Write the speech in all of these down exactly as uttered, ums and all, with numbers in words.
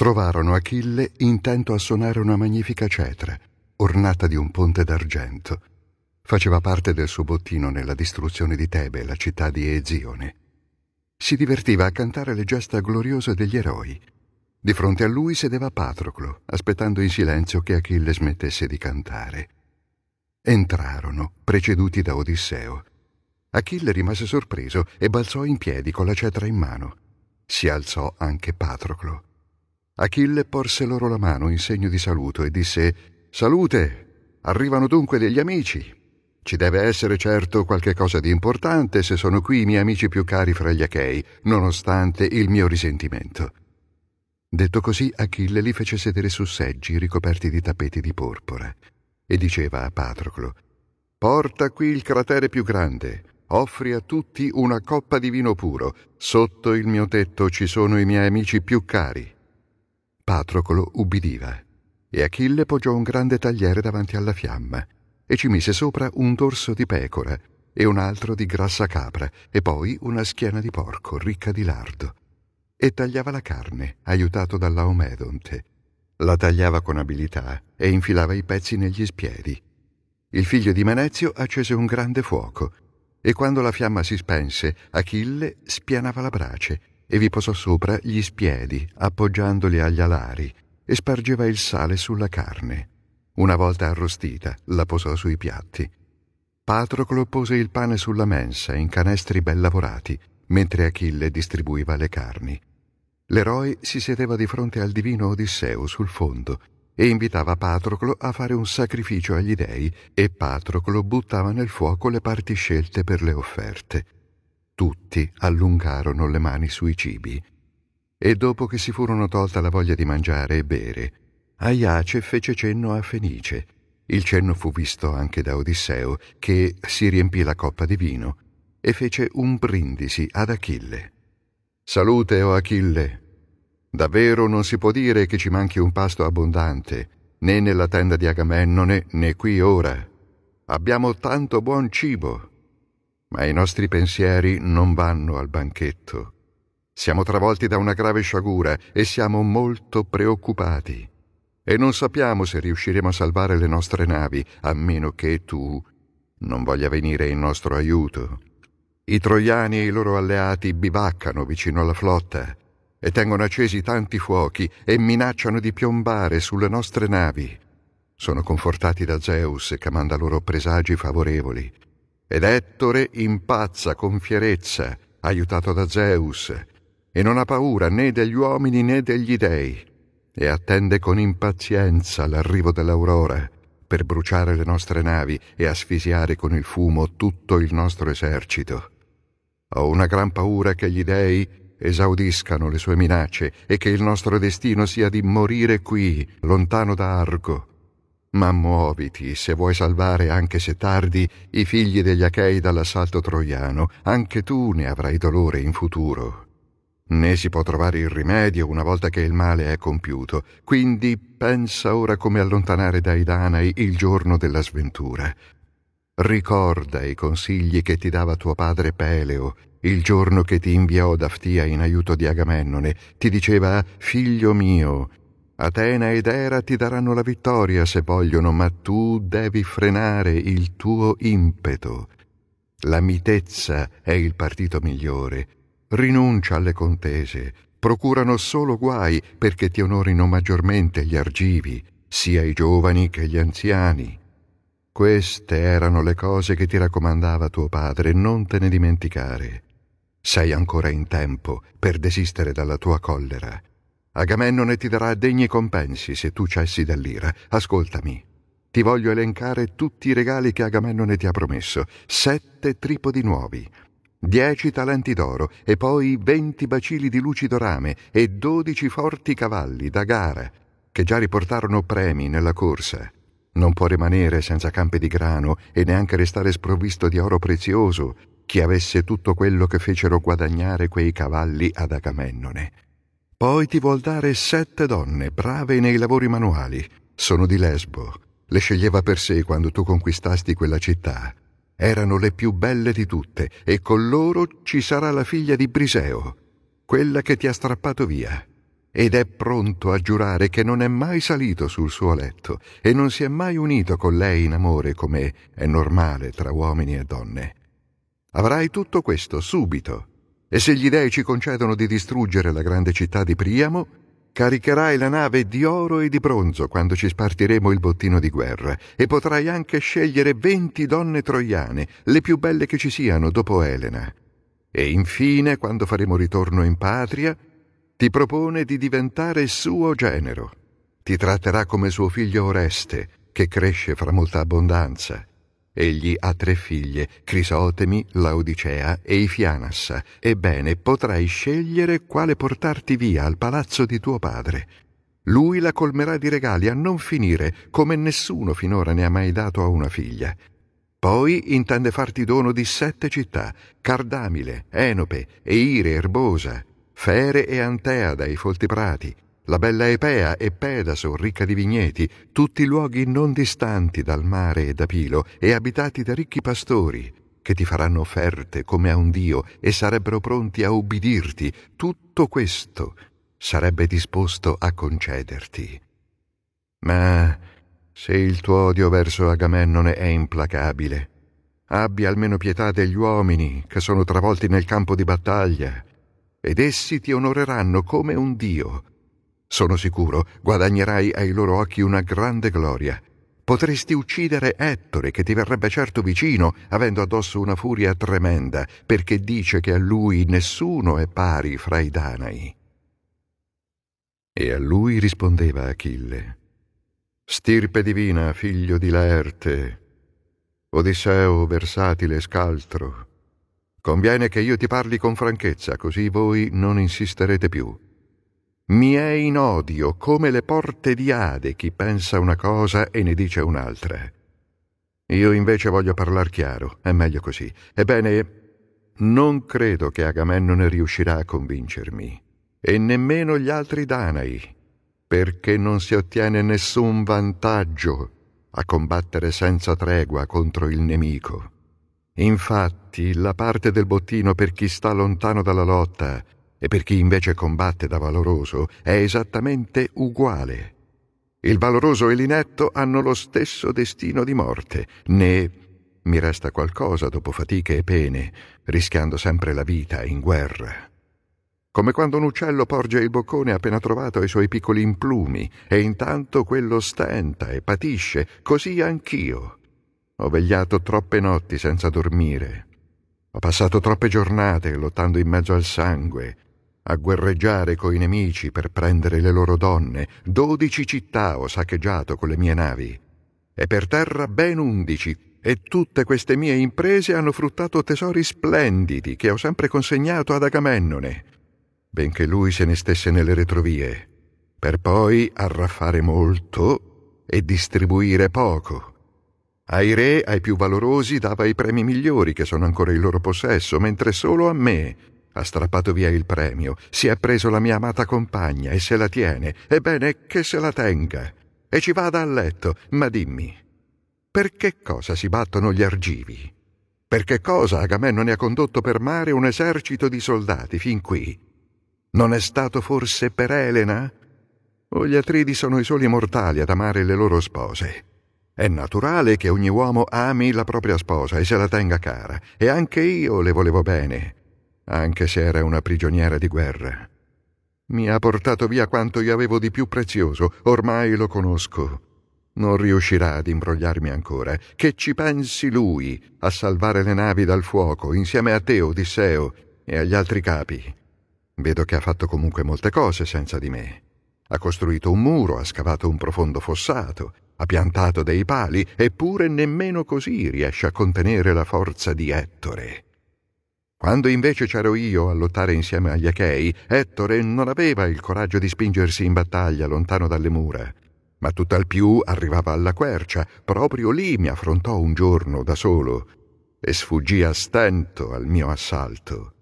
trovarono Achille intento a suonare una magnifica cetra, ornata di un ponte d'argento. Faceva parte del suo bottino nella distruzione di Tebe, la città di Ezione. Si divertiva a cantare le gesta gloriose degli eroi. Di fronte a lui sedeva Patroclo, aspettando in silenzio che Achille smettesse di cantare. Entrarono, preceduti da Odisseo. Achille rimase sorpreso e balzò in piedi con la cetra in mano. Si alzò anche Patroclo. Achille porse loro la mano in segno di saluto e disse: «Salute! Arrivano dunque degli amici. Ci deve essere certo qualche cosa di importante se sono qui i miei amici più cari fra gli Achei, nonostante il mio risentimento». Detto così, Achille li fece sedere su seggi ricoperti di tappeti di porpora e diceva a Patroclo: «Porta qui il cratere più grande, offri a tutti una coppa di vino puro. Sotto il mio tetto ci sono i miei amici più cari». Patroclo ubbidiva e Achille poggiò un grande tagliere davanti alla fiamma e ci mise sopra un dorso di pecora e un altro di grassa capra e poi una schiena di porco ricca di lardo. E tagliava la carne, aiutato dall'Aomedonte. La tagliava con abilità e infilava i pezzi negli spiedi. Il figlio di Menezio accese un grande fuoco e quando la fiamma si spense, Achille spianava la brace e vi posò sopra gli spiedi, appoggiandoli agli alari, e spargeva il sale sulla carne. Una volta arrostita, la posò sui piatti. Patroclo pose il pane sulla mensa in canestri ben lavorati, mentre Achille distribuiva le carni. L'eroe si sedeva di fronte al divino Odisseo sul fondo e invitava Patroclo a fare un sacrificio agli dei, e Patroclo buttava nel fuoco le parti scelte per le offerte. Tutti allungarono le mani sui cibi. E dopo che si furono tolta la voglia di mangiare e bere, Aiace fece cenno a Fenice. Il cenno fu visto anche da Odisseo, che si riempì la coppa di vino e fece un brindisi ad Achille. «Salute, o Achille! Davvero non si può dire che ci manchi un pasto abbondante, né nella tenda di Agamennone, né qui ora. Abbiamo tanto buon cibo, ma i nostri pensieri non vanno al banchetto. Siamo travolti da una grave sciagura e siamo molto preoccupati. E non sappiamo se riusciremo a salvare le nostre navi, a meno che tu non voglia venire in nostro aiuto. I troiani e i loro alleati bivaccano vicino alla flotta e tengono accesi tanti fuochi e minacciano di piombare sulle nostre navi. Sono confortati da Zeus, che manda loro presagi favorevoli. Ed Ettore impazza con fierezza, aiutato da Zeus, e non ha paura né degli uomini né degli dei, e attende con impazienza l'arrivo dell'aurora per bruciare le nostre navi e asfisiare con il fumo tutto il nostro esercito. Ho una gran paura che gli dei esaudiscano le sue minacce e che il nostro destino sia di morire qui, lontano da Argo. Ma muoviti, se vuoi salvare, anche se tardi, i figli degli Achei dall'assalto troiano. Anche tu ne avrai dolore in futuro. Né si può trovare il rimedio una volta che il male è compiuto. Quindi pensa ora come allontanare dai Danai il giorno della sventura. Ricorda i consigli che ti dava tuo padre Peleo il giorno che ti inviò da Ftia in aiuto di Agamennone. Ti diceva: figlio mio, Atena ed Era ti daranno la vittoria se vogliono, ma tu devi frenare il tuo impeto. La mitezza è il partito migliore. Rinuncia alle contese. Procurano solo guai perché ti onorino maggiormente gli argivi, sia i giovani che gli anziani. Queste erano le cose che ti raccomandava tuo padre, non te ne dimenticare. Sei ancora in tempo per desistere dalla tua collera. Agamennone ti darà degni compensi se tu cessi dall'ira. Ascoltami. Ti voglio elencare tutti i regali che Agamennone ti ha promesso. Sette tripodi nuovi, dieci talenti d'oro e poi venti bacili di lucido rame e dodici forti cavalli da gara che già riportarono premi nella corsa. Non può rimanere senza campi di grano e neanche restare sprovvisto di oro prezioso chi avesse tutto quello che fecero guadagnare quei cavalli ad Agamennone. Poi ti vuol dare sette donne brave nei lavori manuali. Sono di Lesbo. Le sceglieva per sé quando tu conquistasti quella città. Erano le più belle di tutte e con loro ci sarà la figlia di Briseo, quella che ti ha strappato via. ed è pronto a giurare che non è mai salito sul suo letto e non si è mai unito con lei in amore come è normale tra uomini e donne. Avrai tutto questo subito, e se gli dei ci concedono di distruggere la grande città di Priamo, caricherai la nave di oro e di bronzo quando ci spartiremo il bottino di guerra, e potrai anche scegliere venti donne troiane, le più belle che ci siano dopo Elena. E infine, quando faremo ritorno in patria, ti propone di diventare suo genero. Ti tratterà come suo figlio Oreste, che cresce fra molta abbondanza. Egli ha tre figlie, Crisotemi, Laodicea e Ifianassa. Ebbene, potrai scegliere quale portarti via al palazzo di tuo padre. Lui la colmerà di regali a non finire, come nessuno finora ne ha mai dato a una figlia. Poi intende farti dono di sette città, Cardamile, Enope, Eire Erbosa, Fere e Antea dai folti prati, la bella Epea e Pedaso, ricca di vigneti, tutti luoghi non distanti dal mare e da Pilo e abitati da ricchi pastori, che ti faranno offerte come a un dio e sarebbero pronti a ubbidirti. Tutto questo sarebbe disposto a concederti. Ma se il tuo odio verso Agamennone è implacabile, abbi almeno pietà degli uomini che sono travolti nel campo di battaglia, ed essi ti onoreranno come un dio. Sono sicuro guadagnerai ai loro occhi una grande gloria. Potresti uccidere Ettore, che ti verrebbe certo vicino, avendo addosso una furia tremenda, perché dice che a lui nessuno è pari fra i Danai. E a lui rispondeva Achille: stirpe divina, figlio di Laerte, Odisseo versatile e scaltro, conviene che io ti parli con franchezza, così voi non insisterete più. Mi è in odio come le porte di Ade chi pensa una cosa e ne dice un'altra. Io invece voglio parlar chiaro, è meglio così. Ebbene, non credo che Agamennone riuscirà a convincermi, e nemmeno gli altri Danai, perché non si ottiene nessun vantaggio a combattere senza tregua contro il nemico. Infatti, la parte del bottino per chi sta lontano dalla lotta e per chi invece combatte da valoroso è esattamente uguale. Il valoroso e l'inetto hanno lo stesso destino di morte, né mi resta qualcosa dopo fatiche e pene, rischiando sempre la vita in guerra. Come quando un uccello porge il boccone appena trovato ai suoi piccoli implumi, e intanto quello stenta e patisce, così anch'io. Ho vegliato troppe notti senza dormire. Ho passato troppe giornate lottando in mezzo al sangue, a guerreggiare coi nemici per prendere le loro donne. Dodici città ho saccheggiato con le mie navi, e per terra ben undici, e tutte queste mie imprese hanno fruttato tesori splendidi che ho sempre consegnato ad Agamennone, benché lui se ne stesse nelle retrovie, per poi arraffare molto e distribuire poco. Ai re, ai più valorosi, dava i premi migliori che sono ancora in loro possesso, mentre solo a me ha strappato via il premio, si è preso la mia amata compagna e se la tiene. Ebbene, che se la tenga e ci vada a letto. Ma dimmi, per che cosa si battono gli argivi? Per che cosa Agamennone ha condotto per mare un esercito di soldati fin qui? Non è stato forse per Elena? O gli Atridi sono i soli mortali ad amare le loro spose? È naturale che ogni uomo ami la propria sposa e se la tenga cara, e anche io le volevo bene, anche se era una prigioniera di guerra. Mi ha portato via quanto io avevo di più prezioso, ormai lo conosco. Non riuscirà ad imbrogliarmi ancora. Che ci pensi lui a salvare le navi dal fuoco insieme a te, Odisseo, e agli altri capi. Vedo che ha fatto comunque molte cose senza di me. Ha costruito un muro, ha scavato un profondo fossato, ha piantato dei pali, eppure nemmeno così riesce a contenere la forza di Ettore. Quando invece c'ero io a lottare insieme agli Achei, Ettore non aveva il coraggio di spingersi in battaglia lontano dalle mura, ma tutt'al più arrivava alla quercia. Proprio lì mi affrontò un giorno da solo e sfuggì a stento al mio assalto.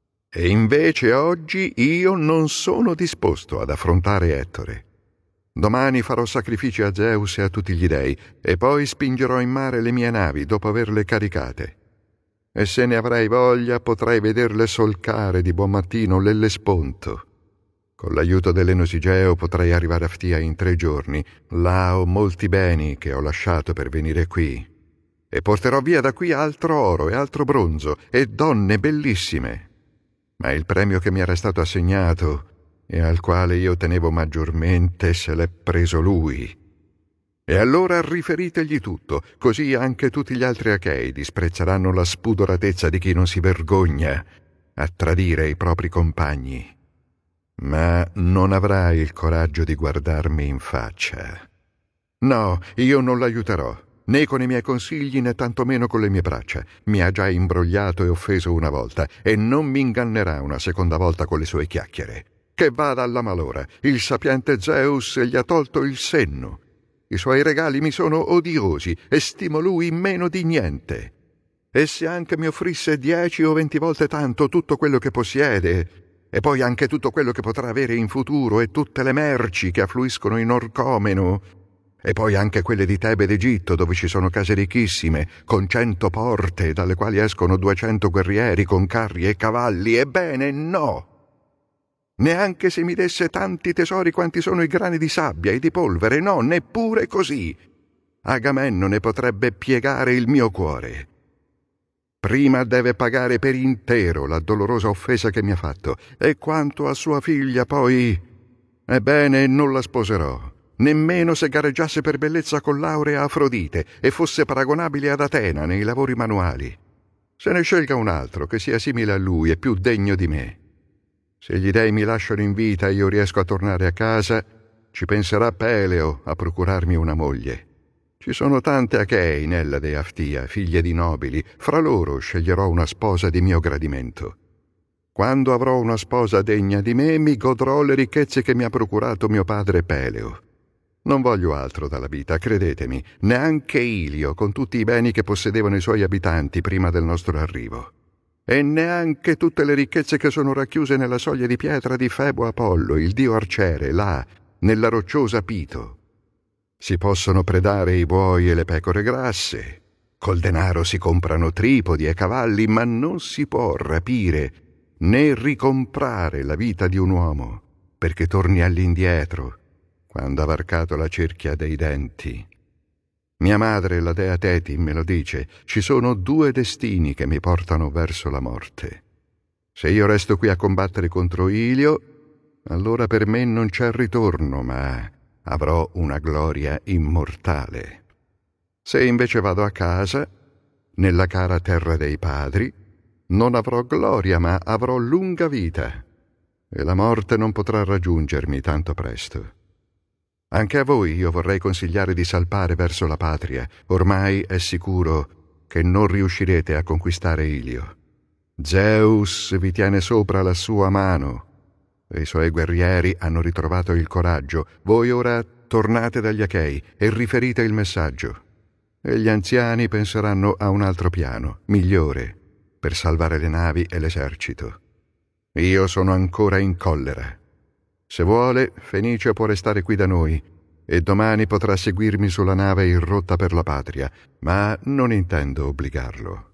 E invece oggi io non sono disposto ad affrontare Ettore. Domani farò sacrifici a Zeus e a tutti gli dei, e poi spingerò in mare le mie navi dopo averle caricate. E se ne avrai voglia potrai vederle solcare di buon mattino l'Ellesponto. Con l'aiuto dell'Enosigeo potrei arrivare a Ftia in tre giorni. Là ho molti beni che ho lasciato per venire qui. E porterò via da qui altro oro e altro bronzo e donne bellissime. Ma il premio che mi era stato assegnato e al quale io tenevo maggiormente se l'è preso lui. E allora riferitegli tutto, così anche tutti gli altri Achei disprezzeranno la spudoratezza di chi non si vergogna a tradire i propri compagni. Ma non avrai il coraggio di guardarmi in faccia. No, io non l'aiuterò, né con i miei consigli né tantomeno con le mie braccia. Mi ha già imbrogliato e offeso una volta, e non mi ingannerà una seconda volta con le sue chiacchiere. Che vada alla malora, il sapiente Zeus gli ha tolto il senno. I suoi regali mi sono odiosi e stimo lui meno di niente. E se anche mi offrisse dieci o venti volte tanto tutto quello che possiede, e poi anche tutto quello che potrà avere in futuro e tutte le merci che affluiscono in Orcomeno, e poi anche quelle di Tebe d'Egitto, dove ci sono case ricchissime, con cento porte, dalle quali escono duecento guerrieri con carri e cavalli, ebbene no! Neanche se mi desse tanti tesori quanti sono i grani di sabbia e di polvere, no, neppure così. Agamennone potrebbe piegare il mio cuore. Prima deve pagare per intero la dolorosa offesa che mi ha fatto, e quanto a sua figlia poi... Ebbene, non la sposerò, nemmeno se gareggiasse per bellezza con Laurea Afrodite e fosse paragonabile ad Atena nei lavori manuali. Se ne scelga un altro che sia simile a lui e più degno di me. Se gli dei mi lasciano in vita e io riesco a tornare a casa, ci penserà Peleo a procurarmi una moglie. Ci sono tante Achei nella dea Ftia, figlie di nobili, fra loro sceglierò una sposa di mio gradimento. Quando avrò una sposa degna di me, mi godrò le ricchezze che mi ha procurato mio padre Peleo. Non voglio altro dalla vita, credetemi, neanche Ilio, con tutti i beni che possedevano i suoi abitanti prima del nostro arrivo. E neanche tutte le ricchezze che sono racchiuse nella soglia di pietra di Febo Apollo, il dio arciere, là, nella rocciosa Pito. Si possono predare i buoi e le pecore grasse, col denaro si comprano tripodi e cavalli, ma non si può rapire né ricomprare la vita di un uomo, perché torni all'indietro, quando ha varcato la cerchia dei denti. Mia madre, la dea Teti, me lo dice, ci sono due destini che mi portano verso la morte. Se io resto qui a combattere contro Ilio, allora per me non c'è ritorno, ma avrò una gloria immortale. Se invece vado a casa, nella cara terra dei padri, non avrò gloria, ma avrò lunga vita, e la morte non potrà raggiungermi tanto presto. Anche a voi io vorrei consigliare di salpare verso la patria. Ormai è sicuro che non riuscirete a conquistare Ilio. Zeus vi tiene sopra la sua mano e i suoi guerrieri hanno ritrovato il coraggio. Voi ora tornate dagli Achei e riferite il messaggio. E gli anziani penseranno a un altro piano, migliore, per salvare le navi e l'esercito. Io sono ancora in collera. Se vuole, Fenice può restare qui da noi e domani potrà seguirmi sulla nave in rotta per la patria, ma non intendo obbligarlo.